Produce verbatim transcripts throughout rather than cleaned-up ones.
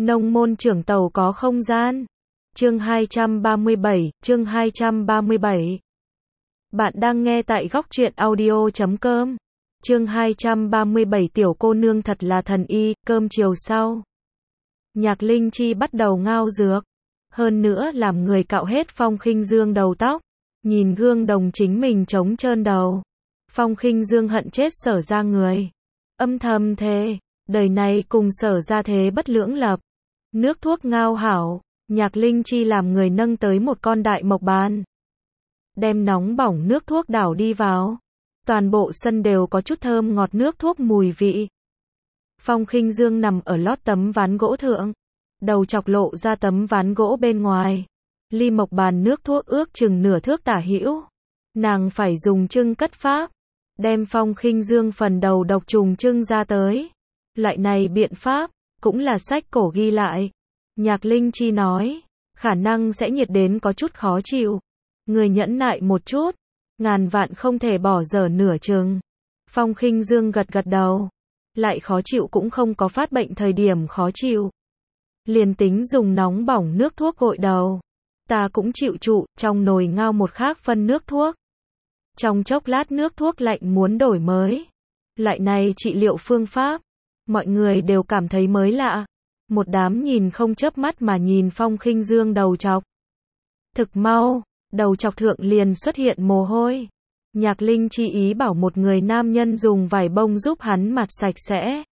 Nông môn trưởng tàu có không gian. Chương hai trăm ba mươi bảy, chương hai trăm ba mươi bảy. Bạn đang nghe tại góc truyện audio chấm com. Chương hai trăm ba mươi bảy tiểu cô nương thật là thần y, cơm chiều sau. Nhạc Linh Chi bắt đầu ngao dược. Hơn nữa làm người cạo hết Phong Khinh Dương đầu tóc. Nhìn gương đồng chính mình trống trơn đầu. Phong Khinh Dương hận chết Sở ra người. Âm thầm thề, đời này cùng Sở ra thế bất lưỡng lập. Nước thuốc ngao hảo, Nhạc Linh Chi làm người nâng tới một con đại mộc bàn. Đem nóng bỏng nước thuốc đảo đi vào. Toàn bộ sân đều có chút thơm ngọt nước thuốc mùi vị. Phong Khinh Dương nằm ở lót tấm ván gỗ thượng. Đầu chọc lộ ra tấm ván gỗ bên ngoài. Ly mộc bàn nước thuốc ước chừng nửa thước tả hữu. Nàng phải dùng trưng cất pháp. Đem Phong Khinh Dương phần đầu độc trùng trưng ra tới. Loại này biện pháp, cũng là sách cổ ghi lại. Nhạc Linh Chi nói, khả năng sẽ nhiệt đến có chút khó chịu. Người nhẫn nại một chút, ngàn vạn không thể bỏ dở nửa chừng. Phong Khinh Dương gật gật đầu. Lại khó chịu cũng không có phát bệnh thời điểm khó chịu. Liền tính dùng nóng bỏng nước thuốc gội đầu. Ta cũng chịu trụ, trong nồi ngao một khác phân nước thuốc. Trong chốc lát nước thuốc lạnh muốn đổi mới. Loại này trị liệu phương pháp, mọi người đều cảm thấy mới lạ. Một đám nhìn không chớp mắt mà nhìn Phong Khinh Dương đầu chọc. Thực mau, đầu chọc thượng liền xuất hiện mồ hôi. Nhạc Linh Chi ý bảo một người nam nhân dùng vải bông giúp hắn mặt sạch sẽ.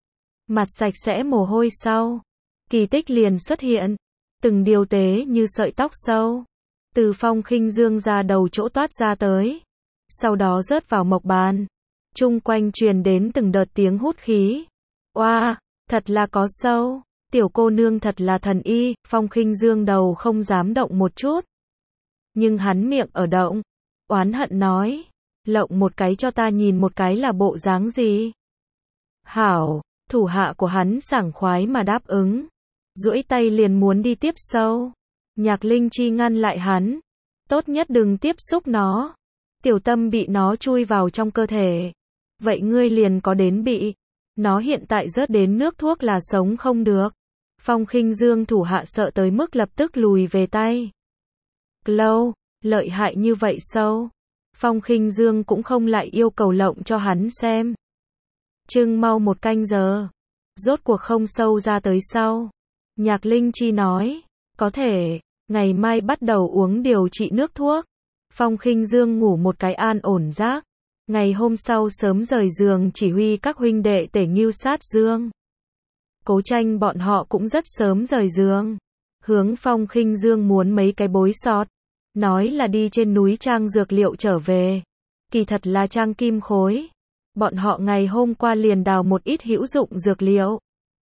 Mặt sạch sẽ mồ hôi sau. Kỳ tích liền xuất hiện. Từng điều tế như sợi tóc sâu. Từ Phong Khinh Dương ra đầu chỗ toát ra tới. Sau đó rớt vào mộc bàn. Chung quanh truyền đến từng đợt tiếng hút khí. Oa, wow, thật là có sâu. Tiểu cô nương thật là thần y. Phong Khinh Dương đầu không dám động một chút. Nhưng hắn miệng ở động. Oán hận nói. Lộng một cái cho ta nhìn một cái là bộ dáng gì. Hảo, thủ hạ của hắn sảng khoái mà đáp ứng. Duỗi tay liền muốn đi tiếp sâu. Nhạc Linh Chi ngăn lại hắn. Tốt nhất đừng tiếp xúc nó. Tiểu tâm bị nó chui vào trong cơ thể. Vậy ngươi liền có đến bị. Nó hiện tại rớt đến nước thuốc là sống không được. Phong Khinh Dương thủ hạ sợ tới mức lập tức lùi về tay. Lâu, lợi hại như vậy sâu. Phong Khinh Dương cũng không lại yêu cầu lộng cho hắn xem. Trưng mau một canh giờ. Rốt cuộc không sâu ra tới sau. Nhạc Linh Chi nói, có thể, ngày mai bắt đầu uống điều trị nước thuốc. Phong Khinh Dương ngủ một cái an ổn giấc. Ngày hôm sau sớm rời giường chỉ huy các huynh đệ tể Ngưu sát Dương. Cố Tranh bọn họ cũng rất sớm rời giường. Hướng Phong Khinh Dương muốn mấy cái bối sọt. Nói là đi trên núi trang dược liệu trở về. Kỳ thật là trang kim khối. Bọn họ ngày hôm qua liền đào một ít hữu dụng dược liệu.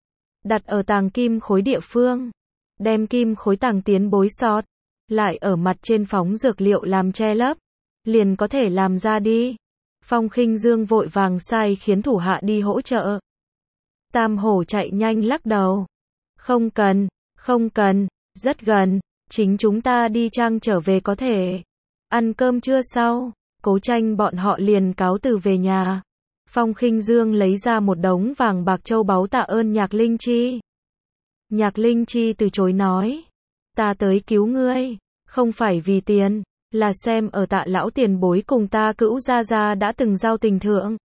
Đặt ở tàng kim khối địa phương. Đem kim khối tàng tiến bối sọt. Lại ở mặt trên phóng dược liệu làm che lấp. Liền có thể làm ra đi. Phong Khinh Dương vội vàng sai khiến thủ hạ đi hỗ trợ. Tam Hổ chạy nhanh lắc đầu. Không cần, không cần, rất gần. Chính chúng ta đi trang trở về có thể. Ăn cơm trưa sau. Cố Tranh bọn họ liền cáo từ về nhà. Phong Khinh Dương lấy ra một đống vàng bạc châu báu tạ ơn Nhạc Linh Chi. Nhạc Linh Chi từ chối nói. Ta tới cứu ngươi. Không phải vì tiền. Là xem ở Tạ lão tiền bối cùng ta cữu gia gia đã từng giao tình thượng.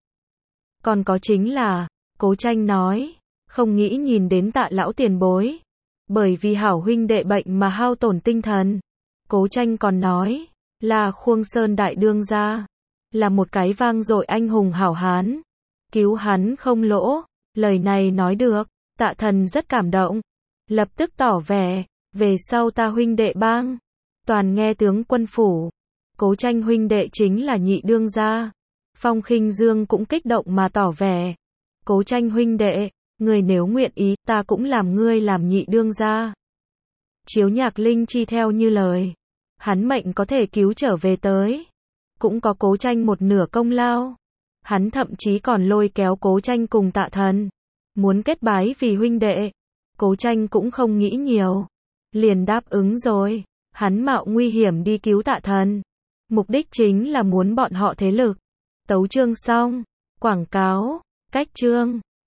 Còn có chính là, Cố Tranh nói, không nghĩ nhìn đến Tạ lão tiền bối. Bởi vì hảo huynh đệ bệnh mà hao tổn tinh thần. Cố Tranh còn nói, là Khuông Sơn đại đương gia. Là một cái vang dội anh hùng hảo hán. Cứu hắn không lỗ. Lời này nói được, Tạ thần rất cảm động. Lập tức tỏ vẻ, về sau ta huynh đệ bang. Toàn nghe tướng quân phủ. Cố Tranh huynh đệ chính là nhị đương gia. Phong Khinh Dương cũng kích động mà tỏ vẻ. Cố Tranh huynh đệ, người nếu nguyện ý, ta cũng làm ngươi làm nhị đương gia. Chiếu Nhạc Linh Chi theo như lời. Hắn mệnh có thể cứu trở về tới. Cũng có Cố Tranh một nửa công lao. Hắn thậm chí còn lôi kéo Cố Tranh cùng Tạ thần. Muốn kết bái vì huynh đệ. Cố Tranh cũng không nghĩ nhiều. Liền đáp ứng rồi. Hắn mạo nguy hiểm đi cứu Tạ thần. Mục đích chính là muốn bọn họ thế lực. Tấu chương xong. Quảng cáo. Cách chương.